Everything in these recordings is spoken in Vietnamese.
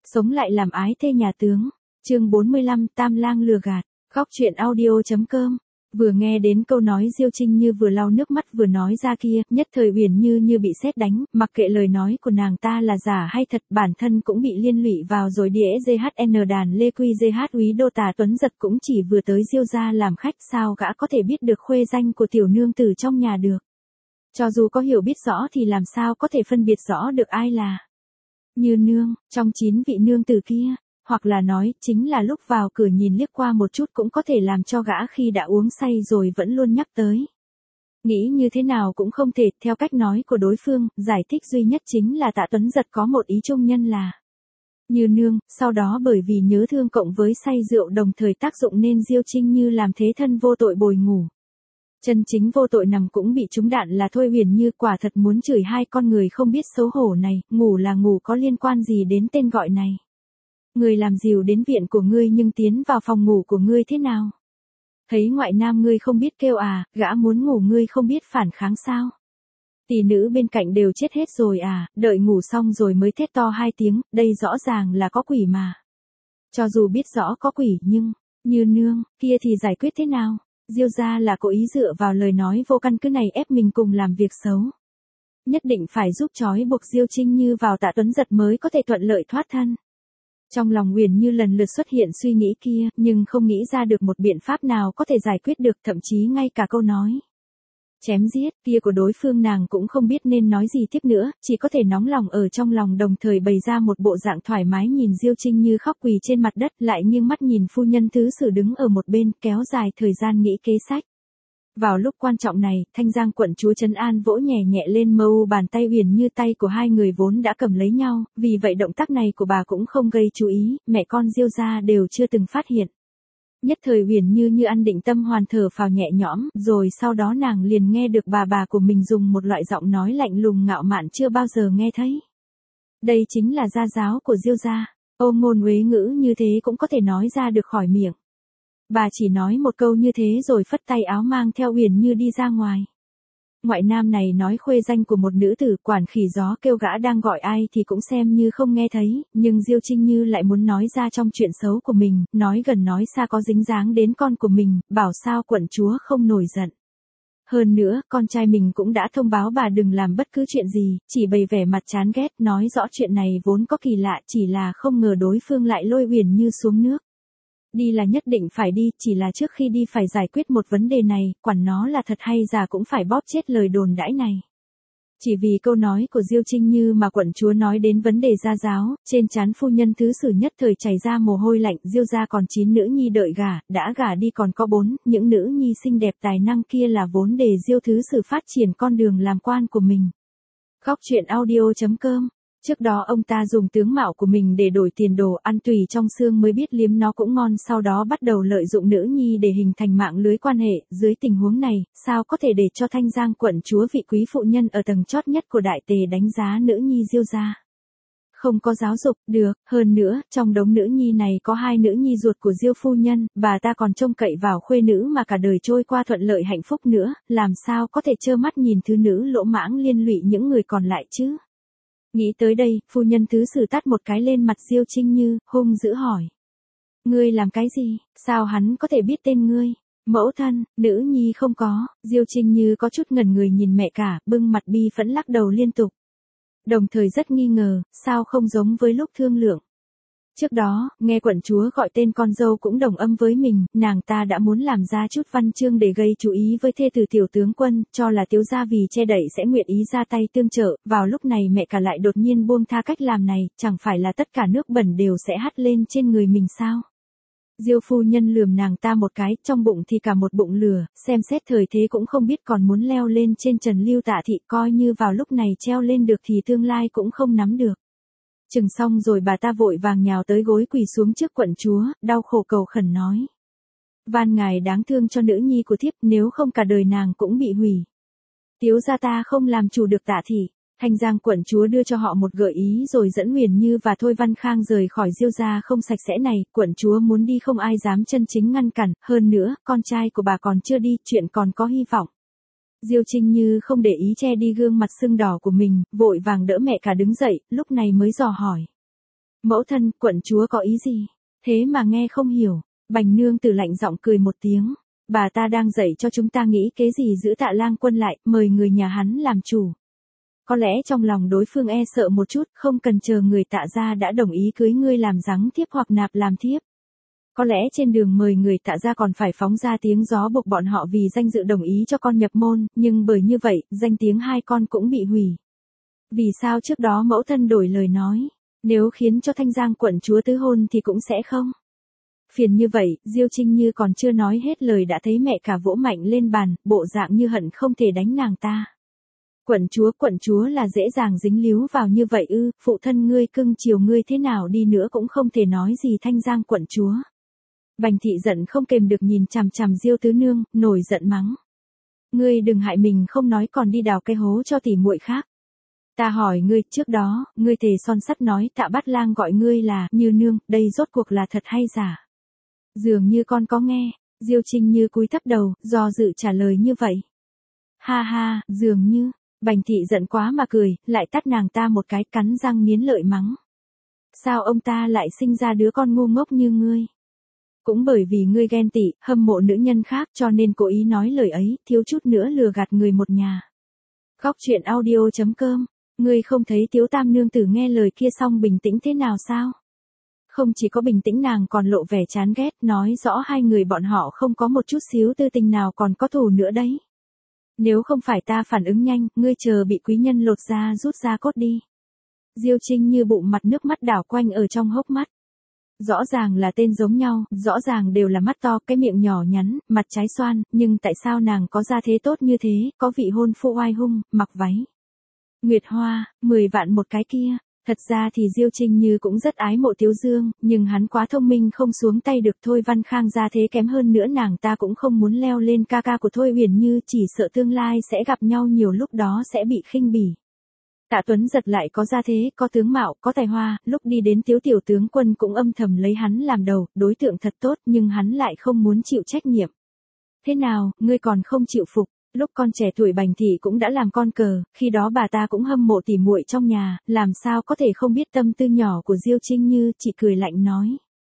Sống lại làm ái thê nhà tướng. Chương 45, Tam lang lừa gạt. Góc truyện audio.com. Vừa nghe đến câu nói Diêu Trinh Như vừa lau nước mắt vừa nói ra kia, nhất thời Uyển Như như bị sét đánh, mặc kệ lời nói của nàng ta là giả hay thật, bản thân cũng bị liên lụy vào rồi. Đĩa GHN đàn Lê Quy GH úy đô Tà Tuấn Giật cũng chỉ vừa tới Diêu gia làm khách, sao gã có thể biết được khuê danh của tiểu nương tử trong nhà được. Cho dù có hiểu biết rõ thì làm sao có thể phân biệt rõ được ai là Như nương, trong 9 vị nương tử kia. Hoặc là nói, chính là lúc vào cửa nhìn liếc qua một chút cũng có thể làm cho gã khi đã uống say rồi vẫn luôn nhắc tới. Nghĩ như thế nào cũng không thể, theo cách nói của đối phương, giải thích duy nhất chính là Tạ Tuấn Giật có một ý chung nhân là Như nương, sau đó bởi vì nhớ thương cộng với say rượu đồng thời tác dụng nên Diêu Trinh Như làm thế thân vô tội bồi ngủ. Chân chính vô tội nằm cũng bị trúng đạn là thôi. Uyển Như quả thật muốn chửi hai con người không biết xấu hổ này, ngủ là ngủ có liên quan gì đến tên gọi này. Người làm dìu đến viện của ngươi nhưng tiến vào phòng ngủ của ngươi thế nào? Thấy ngoại nam ngươi không biết kêu à, gã muốn ngủ ngươi không biết phản kháng sao? Tỷ nữ bên cạnh đều chết hết rồi à, đợi ngủ xong rồi mới thét to 2 tiếng, đây rõ ràng là có quỷ mà. Cho dù biết rõ có quỷ nhưng, Như nương, kia thì giải quyết thế nào? Diêu gia là cố ý dựa vào lời nói vô căn cứ này ép mình cùng làm việc xấu. Nhất định phải giúp trói buộc Diêu Trinh Như vào Tạ Tuấn Giật mới có thể thuận lợi thoát thân. Trong lòng Uyển Như lần lượt xuất hiện suy nghĩ kia, nhưng không nghĩ ra được một biện pháp nào có thể giải quyết được, thậm chí ngay cả câu nói chém giết kia của đối phương nàng cũng không biết nên nói gì tiếp nữa, chỉ có thể nóng lòng ở trong lòng đồng thời bày ra một bộ dạng thoải mái nhìn Diêu Trinh Như khóc quỳ trên mặt đất, lại nghiêng mắt nhìn phu nhân thứ sử đứng ở một bên, kéo dài thời gian nghĩ kế sách. Vào lúc quan trọng này, Thanh Giang quận chúa trấn an vỗ nhẹ nhẹ lên mờ u bàn tay Uyển Như, tay của hai người vốn đã cầm lấy nhau, vì vậy động tác này của bà cũng không gây chú ý, mẹ con Diêu gia đều chưa từng phát hiện. Nhất thời Uyển Như như ăn định tâm hoàn thở phào nhẹ nhõm, rồi sau đó nàng liền nghe được bà của mình dùng một loại giọng nói lạnh lùng ngạo mạn chưa bao giờ nghe thấy. Đây chính là gia giáo của Diêu gia, ô ngôn uế ngữ như thế cũng có thể nói ra được khỏi miệng. Bà chỉ nói một câu như thế rồi phất tay áo mang theo Uyển Như đi ra ngoài. Ngoại nam này nói khuê danh của một nữ tử, quản khỉ gió kêu gã đang gọi ai thì cũng xem như không nghe thấy, nhưng Diêu Trinh Như lại muốn nói ra trong chuyện xấu của mình, nói gần nói xa có dính dáng đến con của mình, bảo sao quận chúa không nổi giận. Hơn nữa, con trai mình cũng đã thông báo bà đừng làm bất cứ chuyện gì, chỉ bày vẻ mặt chán ghét, nói rõ chuyện này vốn có kỳ lạ, chỉ là không ngờ đối phương lại lôi Uyển Như xuống nước. Đi là nhất định phải đi, chỉ là trước khi đi phải giải quyết một vấn đề này, quản nó là thật hay giả cũng phải bóp chết lời đồn đãi này. Chỉ vì câu nói của Diêu Trinh Như mà quận chúa nói đến vấn đề gia giáo, trên trán phu nhân thứ sử nhất thời chảy ra mồ hôi lạnh. Diêu gia còn 9 nữ nhi đợi gả, đã gả đi còn có 4, những nữ nhi xinh đẹp tài năng kia là vốn để Diêu thứ sử phát triển con đường làm quan của mình. Góc truyện audio.com. Trước đó ông ta dùng tướng mạo của mình để đổi tiền đồ, ăn tùy trong xương mới biết liếm nó cũng ngon, sau đó bắt đầu lợi dụng nữ nhi để hình thành mạng lưới quan hệ. Dưới tình huống này, sao có thể để cho Thanh Giang quận chúa vị quý phụ nhân ở tầng chót nhất của đại tề đánh giá nữ nhi Diêu gia? Không có giáo dục, được, hơn nữa, trong đống nữ nhi này có 2 nữ nhi ruột của Diêu phu nhân, bà ta còn trông cậy vào khuê nữ mà cả đời trôi qua thuận lợi hạnh phúc nữa, làm sao có thể trơ mắt nhìn thứ nữ lỗ mãng liên lụy những người còn lại chứ? Nghĩ tới đây, phu nhân thứ sử tát một cái lên mặt Diêu Trinh Như, hung dữ hỏi. Ngươi làm cái gì, sao hắn có thể biết tên ngươi? Mẫu thân, nữ nhi không có. Diêu Trinh Như có chút ngẩn người nhìn mẹ cả, bưng mặt bi phẫn lắc đầu liên tục. Đồng thời rất nghi ngờ, sao không giống với lúc thương lượng. Trước đó, nghe quận chúa gọi tên con dâu cũng đồng âm với mình, nàng ta đã muốn làm ra chút văn chương để gây chú ý với thê tử tiểu tướng quân, cho là Tiếu gia vì che đậy sẽ nguyện ý ra tay tương trợ, vào lúc này mẹ cả lại đột nhiên buông tha cách làm này, chẳng phải là tất cả nước bẩn đều sẽ hắt lên trên người mình sao? Diêu phu nhân lườm nàng ta một cái, trong bụng thì cả một bụng lửa, xem xét thời thế cũng không biết còn muốn leo lên trên Trần Lưu Tạ thị, coi như vào lúc này treo lên được thì tương lai cũng không nắm được. Chừng xong rồi bà ta vội vàng nhào tới gối quỳ xuống trước quận chúa, đau khổ cầu khẩn nói. Van ngài đáng thương cho nữ nhi của thiếp, nếu không cả đời nàng cũng bị hủy. Tiếu gia ta không làm chủ được Tạ thị. Thanh Giang quận chúa đưa cho họ một gợi ý rồi dẫn Uyển Như và Thôi Văn Khang rời khỏi Diêu gia không sạch sẽ này, quận chúa muốn đi không ai dám chân chính ngăn cản, hơn nữa, con trai của bà còn chưa đi, chuyện còn có hy vọng. Diêu Trinh Như không để ý che đi gương mặt sưng đỏ của mình, vội vàng đỡ mẹ cả đứng dậy, lúc này mới dò hỏi. Mẫu thân, quận chúa có ý gì? Thế mà nghe không hiểu. Bành nương tử lạnh giọng cười một tiếng. Bà ta đang dạy cho chúng ta nghĩ kế gì giữ Tạ Lang Quân lại, mời người nhà hắn làm chủ. Có lẽ trong lòng đối phương e sợ một chút, không cần chờ người Tạ gia đã đồng ý cưới ngươi làm giáng thiếp hoặc nạp làm thiếp. Có lẽ trên đường mời người Tạ gia còn phải phóng ra tiếng gió buộc bọn họ vì danh dự đồng ý cho con nhập môn, nhưng bởi như vậy, danh tiếng hai con cũng bị hủy. Vì sao trước đó mẫu thân đổi lời nói, nếu khiến cho Thanh Giang quận chúa tứ hôn thì cũng sẽ không. Phiền như vậy, Diêu Trinh Như còn chưa nói hết lời đã thấy mẹ cả vỗ mạnh lên bàn, bộ dạng như hận không thể đánh nàng ta. Quận chúa là dễ dàng dính líu vào như vậy ư, phụ thân ngươi cưng chiều ngươi thế nào đi nữa cũng không thể nói gì Thanh Giang quận chúa. Bành thị giận không kềm được nhìn chằm chằm Diêu tứ nương, nổi giận mắng. Ngươi đừng hại mình không nói còn đi đào cái hố cho tỷ muội khác. Ta hỏi ngươi, trước đó, ngươi thề son sắt nói Tạ Bát Lang gọi ngươi là Như nương, đây rốt cuộc là thật hay giả? Dường như con có nghe, Diêu Trinh Như cúi thấp đầu, do dự trả lời như vậy. Ha ha, dường như, Bành thị giận quá mà cười, lại tát nàng ta một cái, cắn răng nghiến lợi mắng. Sao ông ta lại sinh ra đứa con ngu ngốc như ngươi? Cũng bởi vì ngươi ghen tị, hâm mộ nữ nhân khác cho nên cố ý nói lời ấy, thiếu chút nữa lừa gạt người một nhà. Góc truyện audio.com, ngươi không thấy Tiếu Tam nương tử nghe lời kia xong bình tĩnh thế nào sao? Không chỉ có bình tĩnh nàng còn lộ vẻ chán ghét, nói rõ hai người bọn họ không có một chút xíu tư tình nào còn có thù nữa đấy. Nếu không phải ta phản ứng nhanh, ngươi chờ bị quý nhân lột ra rút ra cốt đi. Diêu Trinh Như bụng mặt nước mắt đảo quanh ở trong hốc mắt. Rõ ràng là tên giống nhau, rõ ràng đều là mắt to, cái miệng nhỏ nhắn, mặt trái xoan, nhưng tại sao nàng có gia thế tốt như thế, có vị hôn phu oai hung, mặc váy. Nguyệt Hoa, 10 vạn một cái kia. Thật ra thì Diêu Trinh Như cũng rất ái mộ Tiếu Dương, nhưng hắn quá thông minh không xuống tay được Thôi Văn Khang gia thế kém hơn nữa nàng ta cũng không muốn leo lên ca ca của Thôi Uyển Như chỉ sợ tương lai sẽ gặp nhau nhiều lúc đó sẽ bị khinh bỉ. Tạ Tuấn Giật lại có gia thế, có tướng mạo, có tài hoa, lúc đi đến Tiếu tiểu tướng quân cũng âm thầm lấy hắn làm đầu, đối tượng thật tốt nhưng hắn lại không muốn chịu trách nhiệm. Thế nào, ngươi còn không chịu phục? Lúc con trẻ tuổi Bành thị cũng đã làm con cờ, khi đó bà ta cũng hâm mộ tỉ muội trong nhà, làm sao có thể không biết tâm tư nhỏ của Diêu Trinh Như, chị cười lạnh nói.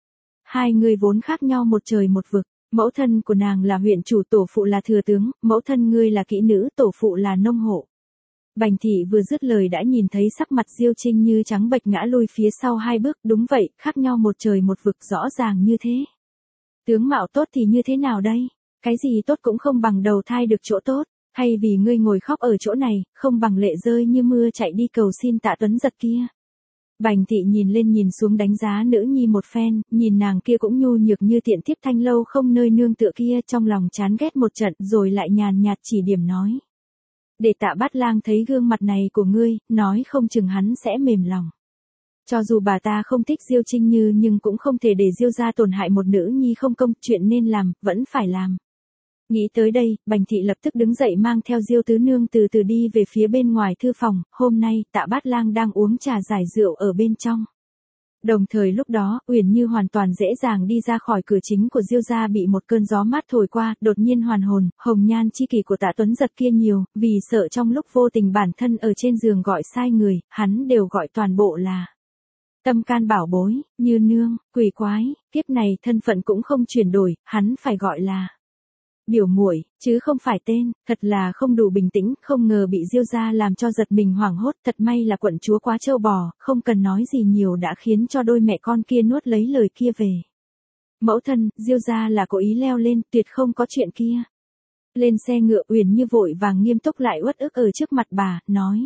Hai người vốn khác nhau một trời một vực, mẫu thân của nàng là huyện chủ, tổ phụ là thừa tướng, mẫu thân ngươi là kỹ nữ, tổ phụ là nông hộ. Bành thị vừa dứt lời đã nhìn thấy sắc mặt Diêu Trinh Như trắng bệch ngã lui phía sau hai bước, đúng vậy, khác nhau một trời một vực rõ ràng như thế. Tướng mạo tốt thì như thế nào đây? Cái gì tốt cũng không bằng đầu thai được chỗ tốt, hay vì ngươi ngồi khóc ở chỗ này, không bằng lệ rơi như mưa chạy đi cầu xin Tạ Tuấn Giật kia. Bành thị nhìn lên nhìn xuống đánh giá nữ nhi một phen, nhìn nàng kia cũng nhu nhược như tiện thiếp thanh lâu không nơi nương tựa kia, trong lòng chán ghét một trận rồi lại nhàn nhạt chỉ điểm nói. Để Tạ Bát Lang thấy gương mặt này của ngươi, nói không chừng hắn sẽ mềm lòng. Cho dù bà ta không thích Diêu Trinh Như nhưng cũng không thể để Diêu gia tổn hại một nữ nhi không công, chuyện nên làm, vẫn phải làm. Nghĩ tới đây, Bành thị lập tức đứng dậy mang theo Diêu tứ nương từ từ đi về phía bên ngoài thư phòng, hôm nay Tạ Bát Lang đang uống trà giải rượu ở bên trong. Đồng thời lúc đó, Uyển Như hoàn toàn dễ dàng đi ra khỏi cửa chính của Diêu gia bị một cơn gió mát thổi qua, đột nhiên hoàn hồn, hồng nhan chi kỷ của Tạ Tuấn Giật kia nhiều, vì sợ trong lúc vô tình bản thân ở trên giường gọi sai người, hắn đều gọi toàn bộ là tâm can bảo bối, Như nương, quỷ quái, kiếp này thân phận cũng không chuyển đổi, hắn phải gọi là biểu muội, chứ không phải tên, thật là không đủ bình tĩnh, không ngờ bị Diêu gia làm cho giật mình hoảng hốt, thật may là quận chúa quá trâu bò, không cần nói gì nhiều đã khiến cho đôi mẹ con kia nuốt lấy lời kia về. Mẫu thân, Diêu gia là cố ý leo lên, tuyệt không có chuyện kia. Lên xe ngựa Uyển Như vội vàng nghiêm túc lại uất ức ở trước mặt bà, nói.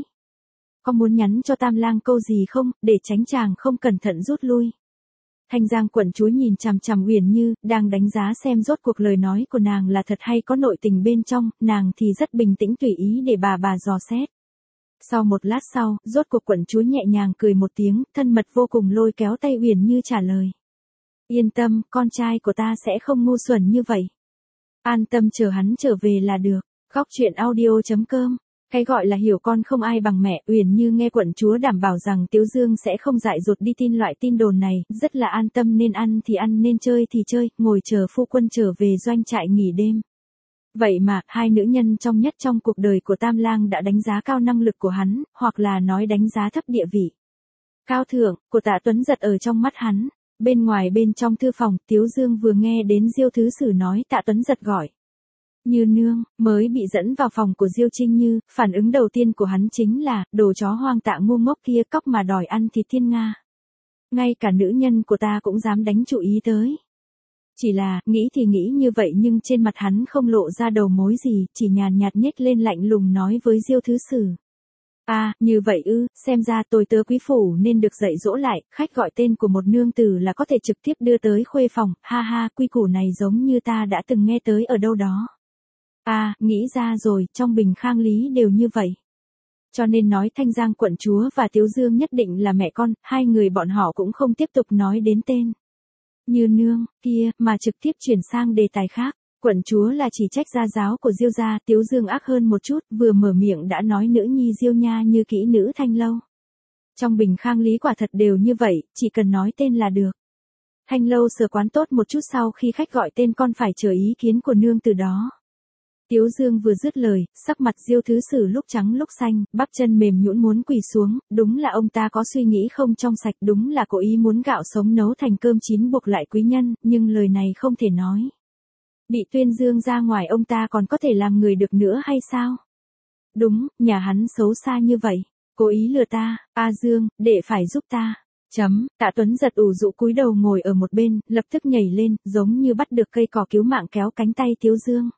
Có muốn nhắn cho Tam Lang câu gì không, để tránh chàng không cẩn thận rút lui. Thanh Giang quận chúa nhìn chằm chằm Uyển Như, đang đánh giá xem rốt cuộc lời nói của nàng là thật hay có nội tình bên trong, nàng thì rất bình tĩnh tùy ý để bà dò xét. Sau một lát sau, rốt cuộc quận chúa nhẹ nhàng cười một tiếng, thân mật vô cùng lôi kéo tay Uyển Như trả lời. Yên tâm, con trai của ta sẽ không ngu xuẩn như vậy. An tâm chờ hắn trở về là được. Góc truyện audio.com. Cái gọi là hiểu con không ai bằng mẹ, Uyển Như nghe quận chúa đảm bảo rằng Tiếu Dương sẽ không dại dột đi tin loại tin đồn này, rất là an tâm, nên ăn thì ăn, nên chơi thì chơi, ngồi chờ phu quân trở về doanh trại nghỉ đêm. Vậy mà, hai nữ nhân trong cuộc đời của Tam Lang đã đánh giá cao năng lực của hắn, hoặc là nói đánh giá thấp địa vị. cao thượng, của Tạ Tuấn Giật ở trong mắt hắn. Bên ngoài bên trong thư phòng, Tiếu Dương vừa nghe đến Diêu Thứ Sử nói Tạ Tuấn Giật gọi Như nương, mới bị dẫn vào phòng của Diêu Trinh Như, phản ứng đầu tiên của hắn chính là, đồ chó hoang Tạ ngu ngốc kia cóc mà đòi ăn thịt thiên nga. Ngay cả nữ nhân của ta cũng dám đánh chú ý tới. Chỉ là, nghĩ thì nghĩ như vậy nhưng trên mặt hắn không lộ ra đầu mối gì, chỉ nhàn nhạt nhếch lên lạnh lùng nói với Diêu Thứ Sử. Như vậy ư, xem ra tôi tớ quý phủ nên được dạy dỗ lại, khách gọi tên của một nương tử là có thể trực tiếp đưa tới khuê phòng, ha ha, quy củ này giống như ta đã từng nghe tới ở đâu đó. Nghĩ ra rồi, trong Bình Khang Lý đều như vậy. Cho nên nói Thanh Giang quận chúa và Tiếu Dương nhất định là mẹ con, hai người bọn họ cũng không tiếp tục nói đến tên Như nương kia, mà trực tiếp chuyển sang đề tài khác. Quận chúa là chỉ trách gia giáo của Diêu gia, Tiếu Dương ác hơn một chút, vừa mở miệng đã nói nữ nhi Diêu nha như kỹ nữ Thanh Lâu. Trong Bình Khang Lý quả thật đều như vậy, chỉ cần nói tên là được. Thanh Lâu sửa quán tốt một chút sau khi khách gọi tên con phải chờ ý kiến của nương từ đó. Tiếu Dương vừa dứt lời, sắc mặt Diêu Thứ Sử lúc trắng lúc xanh, bắp chân mềm nhũn muốn quỳ xuống, đúng là ông ta có suy nghĩ không trong sạch, đúng là cố ý muốn gạo sống nấu thành cơm chín buộc lại quý nhân, nhưng lời này không thể nói. Bị tuyên dương ra ngoài ông ta còn có thể làm người được nữa hay sao? Đúng, nhà hắn xấu xa như vậy, cố ý lừa ta, Dương, đệ phải giúp ta. Tạ Tuấn Giật ủ rũ cúi đầu ngồi ở một bên, lập tức nhảy lên, giống như bắt được cây cỏ cứu mạng kéo cánh tay Tiếu Dương.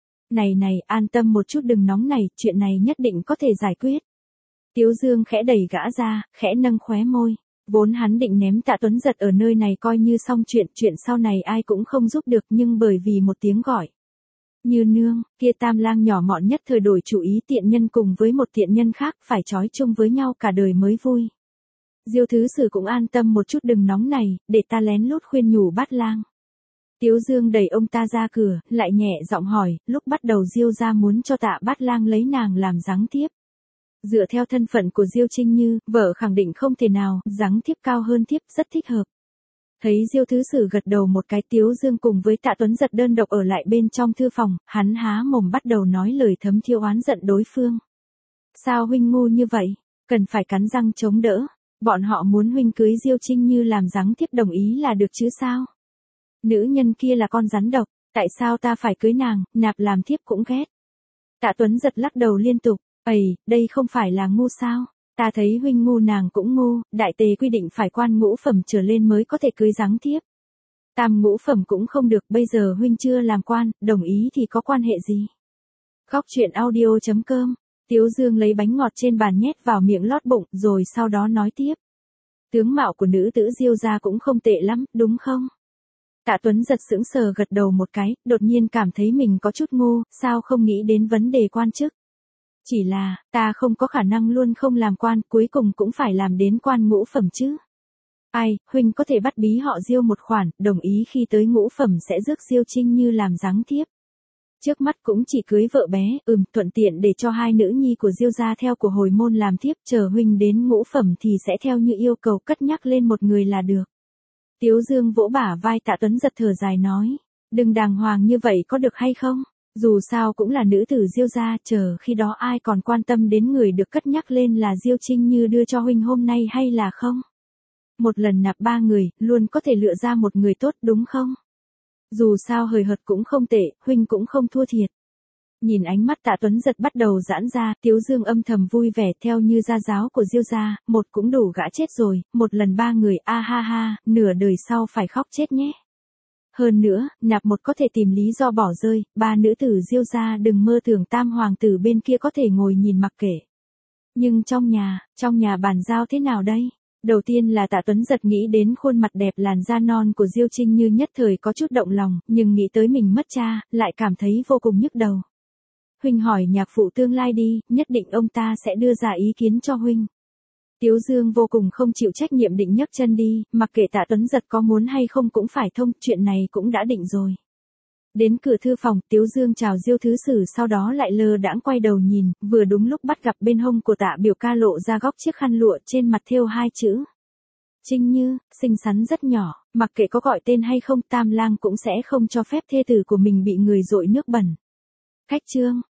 Này, an tâm một chút đừng nóng này, chuyện này nhất định có thể giải quyết. Tiếu Dương khẽ đẩy gã ra, khẽ nâng khóe môi. Vốn hắn định ném Tạ Tuấn Giật ở nơi này coi như xong chuyện sau này ai cũng không giúp được nhưng bởi vì một tiếng gọi. Như nương, kia Tam Lang nhỏ mọn nhất thời đổi chủ ý tiện nhân cùng với một tiện nhân khác phải trói chung với nhau cả đời mới vui. Diêu Thứ Sử cũng an tâm một chút đừng nóng này, để ta lén lút khuyên nhủ Bát Lang. Tiếu Dương đẩy ông ta ra cửa, lại nhẹ giọng hỏi, lúc bắt đầu Diêu gia muốn cho Tạ Bát Lang lấy nàng làm giáng thiếp. Dựa theo thân phận của Diêu Trinh Như, vợ khẳng định không thể nào, giáng thiếp cao hơn thiếp, rất thích hợp. Thấy Diêu Thứ Sử gật đầu một cái, Tiếu Dương cùng với Tạ Tuấn Giật đơn độc ở lại bên trong thư phòng, hắn há mồm bắt đầu nói lời thấm thiêu oán giận đối phương. Sao huynh ngu như vậy, cần phải cắn răng chống đỡ, bọn họ muốn huynh cưới Diêu Trinh Như làm giáng thiếp đồng ý là được chứ sao? Nữ nhân kia là con rắn độc, tại sao ta phải cưới nàng, nạp làm thiếp cũng ghét. Tạ Tuấn Giật lắc đầu liên tục. Đây không phải là ngu sao? Ta thấy huynh ngu nàng cũng ngu, đại tề quy định phải quan ngũ phẩm trở lên mới có thể cưới giáng thiếp. Tam ngũ phẩm cũng không được, bây giờ huynh chưa làm quan, đồng ý thì có quan hệ gì? Góc truyện audio.com, Tiếu Dương lấy bánh ngọt trên bàn nhét vào miệng lót bụng, rồi sau đó nói tiếp. Tướng mạo của nữ tử Diêu gia cũng không tệ lắm, đúng không? Tạ Tuấn Giật sững sờ gật đầu một cái, đột nhiên cảm thấy mình có chút ngu, sao không nghĩ đến vấn đề quan chức. Chỉ là, ta không có khả năng luôn không làm quan, cuối cùng cũng phải làm đến quan ngũ phẩm chứ. Huynh có thể bắt bí họ Diêu một khoản, đồng ý khi tới ngũ phẩm sẽ rước Diêu Trinh Như làm giáng thiếp. Trước mắt cũng chỉ cưới vợ bé, thuận tiện để cho hai nữ nhi của Diêu gia theo của hồi môn làm thiếp, chờ huynh đến ngũ phẩm thì sẽ theo như yêu cầu cất nhắc lên một người là được. Tiếu Dương vỗ bả vai Tạ Tuấn Giật thở dài nói, đừng đàng hoàng như vậy có được hay không? Dù sao cũng là nữ tử Diêu gia, chờ khi đó ai còn quan tâm đến người được cất nhắc lên là Diêu Trinh Như đưa cho huynh hôm nay hay là không? Một lần nạp 3 người, luôn có thể lựa ra một người tốt đúng không? Dù sao hời hợt cũng không tệ, huynh cũng không thua thiệt. Nhìn ánh mắt Tạ Tuấn Giật bắt đầu giãn ra, Tiếu Dương âm thầm vui vẻ theo như gia giáo của Diêu gia, một cũng đủ gã chết rồi, một lần 3 người, ha, nửa đời sau phải khóc chết nhé. Hơn nữa, nạp một có thể tìm lý do bỏ rơi, 3 nữ tử Diêu gia đừng mơ tưởng tam hoàng tử bên kia có thể ngồi nhìn mặc kệ. Nhưng trong nhà bàn giao thế nào đây? Đầu tiên là Tạ Tuấn Giật nghĩ đến khuôn mặt đẹp làn da non của Diêu Trinh Như nhất thời có chút động lòng, nhưng nghĩ tới mình mất cha, lại cảm thấy vô cùng nhức đầu. Huynh hỏi nhạc phụ tương lai đi, nhất định ông ta sẽ đưa ra ý kiến cho huynh. Tiếu Dương vô cùng không chịu trách nhiệm định nhấc chân đi, mặc kệ Tạ Tuấn Giật có muốn hay không cũng phải thông, chuyện này cũng đã định rồi. Đến cửa thư phòng, Tiếu Dương chào Diêu Thứ Sử sau đó lại lơ đãng quay đầu nhìn, vừa đúng lúc bắt gặp bên hông của Tạ biểu ca lộ ra góc chiếc khăn lụa trên mặt thêu 2 chữ. Trinh Như, xinh xắn rất nhỏ, mặc kệ có gọi tên hay không Tam Lang cũng sẽ không cho phép thê tử của mình bị người dội nước bẩn. Khách trương,